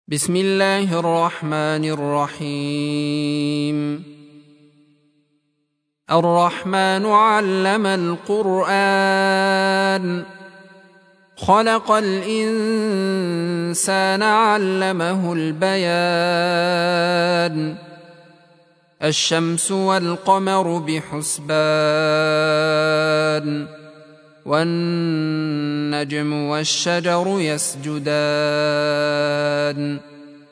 بسم الله الرحمن الرحيم. الرحمن علم القرآن، خلق الإنسان علمه البيان. الشمس والقمر بحسبان، والنجم والشجر يسجدان.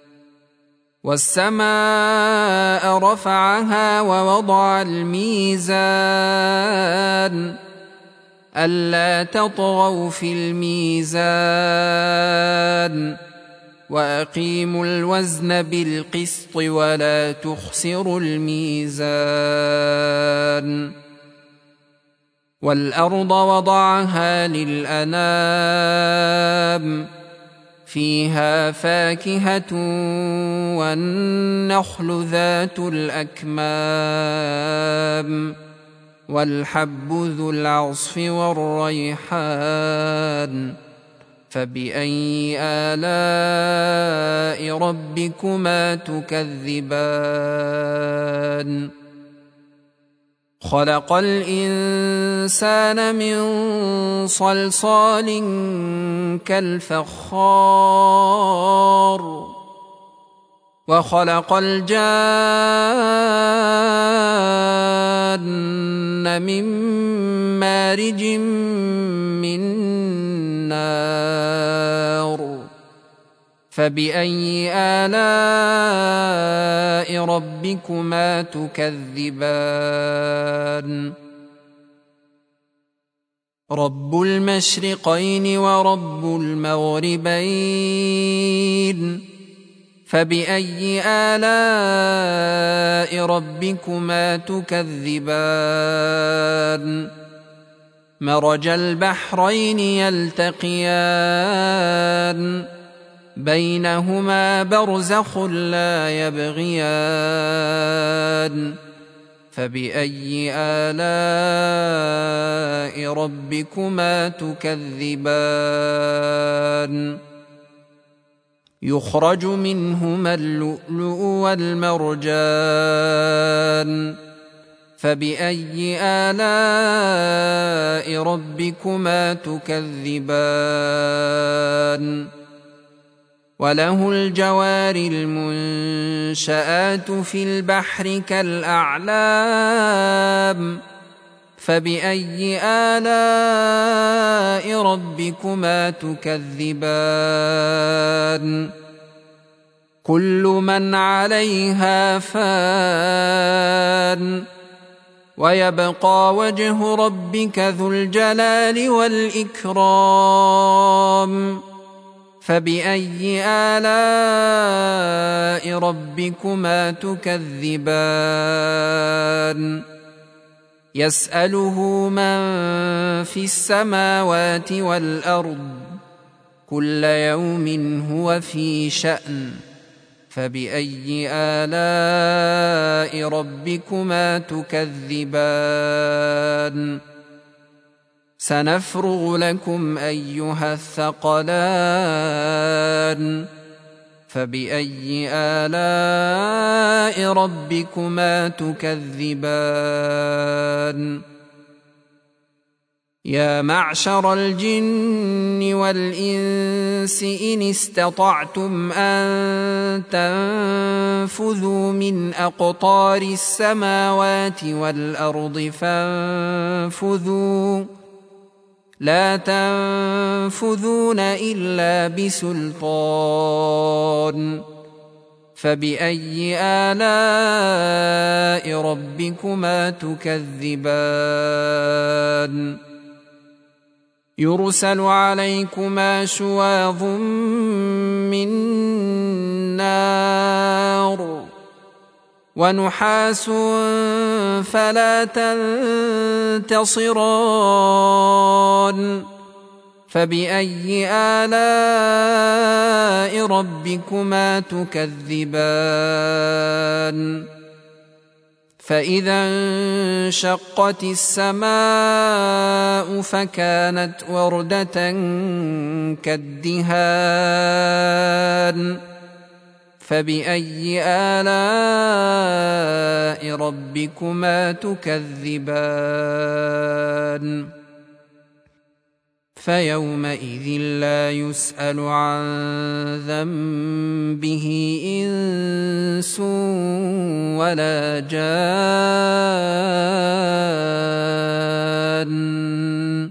والسماء رفعها ووضع الميزان، ألا تطغوا في الميزان، وأقيموا الوزن بالقسط ولا تخسروا الميزان. والأرض وضعها للأنام، فيها فاكهة والنخل ذات الأكمام، والحب ذو العصف والريحان. فبأي آلاء ربكما تكذبان؟ خلق الإنسان من صلصال كالفخار، وخلق الجان من مارج من نار. فبأي آلاء ربكما تكذبان؟ رب المشرقين ورب المغربين، فبأي آلاء ربكما تكذبان؟ مرج البحرين يلتقيان، بينهما برزخ لا يبغيان. فبأي آلاء ربكما تكذبان؟ يخرج منهما اللؤلؤ والمرجان. فبأي آلاء ربكما تكذبان؟ وله الجوار المنشآت في البحر كالأعلام. فبأي آلاء ربكما تكذبان؟ كل من عليها فان، ويبقى وجه ربك ذو الجلال والإكرام. فبأي آلاء ربكما تكذبان؟ يسأله من في السماوات والأرض، كل يوم هو في شأن. فبأي آلاء ربكما تكذبان؟ سنفرغ لكم أيها الثقلان. فبأي آلاء ربكما تكذبان؟ يا معشر الجن والإنس إن استطعتم أن تنفذوا من أقطار السماوات والأرض فانفذوا، لا تنفذون إلا بسلطان. فبأي آلاء ربكما تكذبان؟ يرسل عليكما شواظ من نار، ونحاس فلا تنتصران. فبأي آلاء ربكما تكذبان؟ فإذا انشقت السماء فكانت وردة كالدهان. فبأي آلاء ربكما تكذبان فيومئذ لا يسأل عن ذنبه إنس ولا جان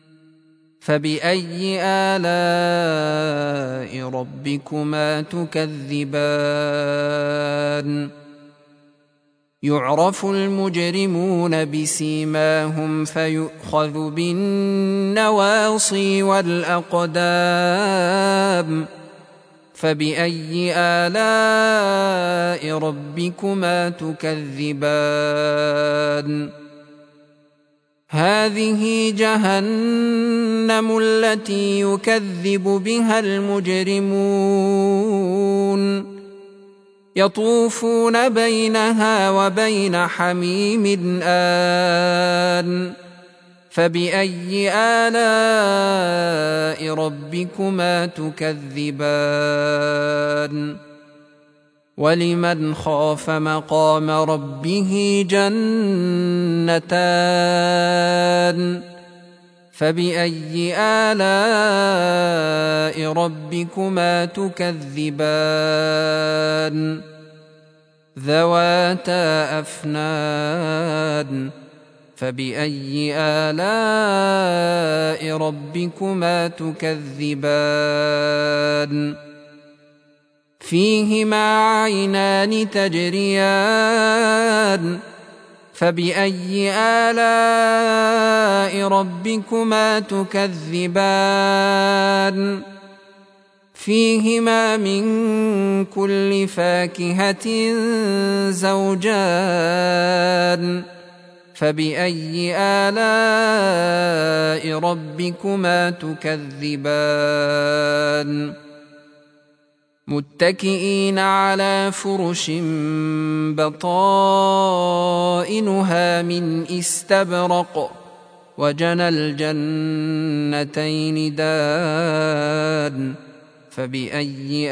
فبأي آلاء ربكما تكذبان يعرف المجرمون بسيماهم فيؤخذ بالنواصي والأقدام فبأي آلاء ربكما تكذبان هذه جهنم التي يكذب بها المجرمون يطوفون بينها وبين حميم آن فبأي آلاء ربكما تكذبان ولمن خاف مقام ربه جنتان فبأي آلاء ربكما تكذبان ذواتا أفنان فبأي آلاء ربكما تكذبان فيهما عينان تجريان فبأي آلاء ربكما تكذبان فيهما من كل فاكهة زوجان فبأي آلاء ربكما تكذبان متكئين على فرش بطائنها من استبرق وجنى الجنتين دان فبأي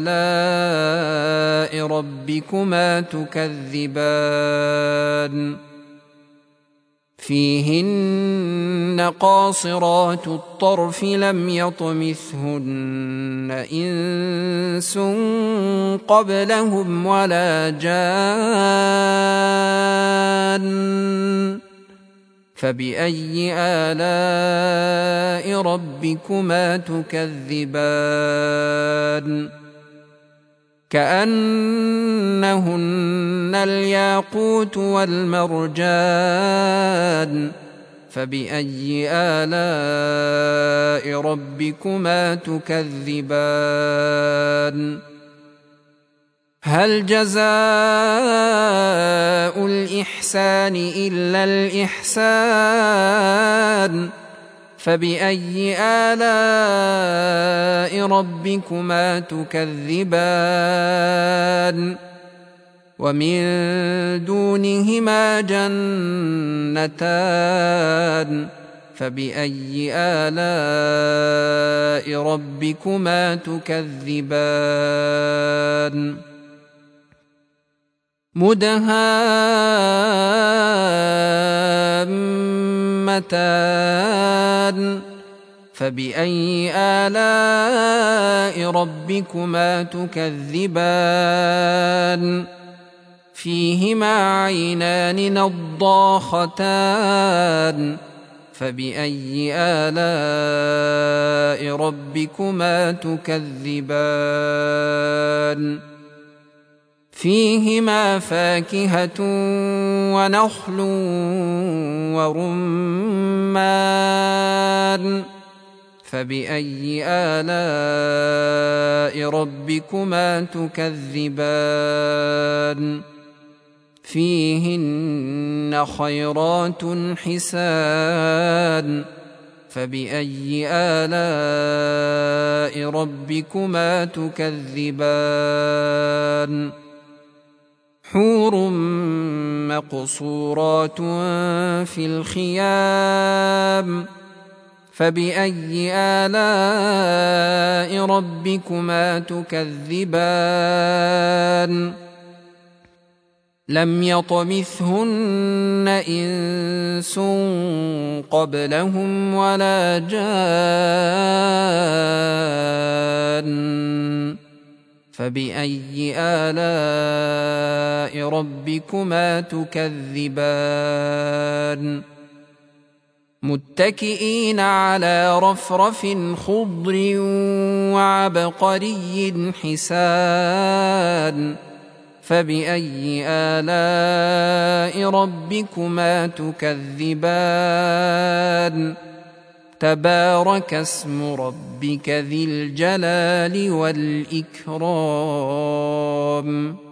آلاء ربكما تكذبان فيهن قاصرات الطرف لم يطمثهن إنس قبلهم ولا جان فبأي آلاء ربكما تكذبان كأنهن الياقوت والمرجان فبأي آلاء ربكما تكذبان هل جزاء الإحسان إلا الإحسان فبأي آلاء ربكما تكذبان ومن دونهما جنتان فبأي آلاء ربكما تكذبان مدهامتان فبأي آلاء ربكما تكذبان فيهما عينان نضاختان فبأي آلاء ربكما تكذبان فيهما فاكهة ونخل ورمان فبأي آلاء ربكما تكذبان فيهن خيرات حسان فبأي آلاء ربكما تكذبان حور مقصورات في الخيام فبأي آلاء ربكما تكذبان لم يطمثهن إنس قبلهم ولا جان فبأي آلاء ربكما تكذبان متكئين على رفرف خضر وعبقري حسان فبأي آلاء ربكما تكذبان تبارك اسم ربك ذي الجلال والإكرام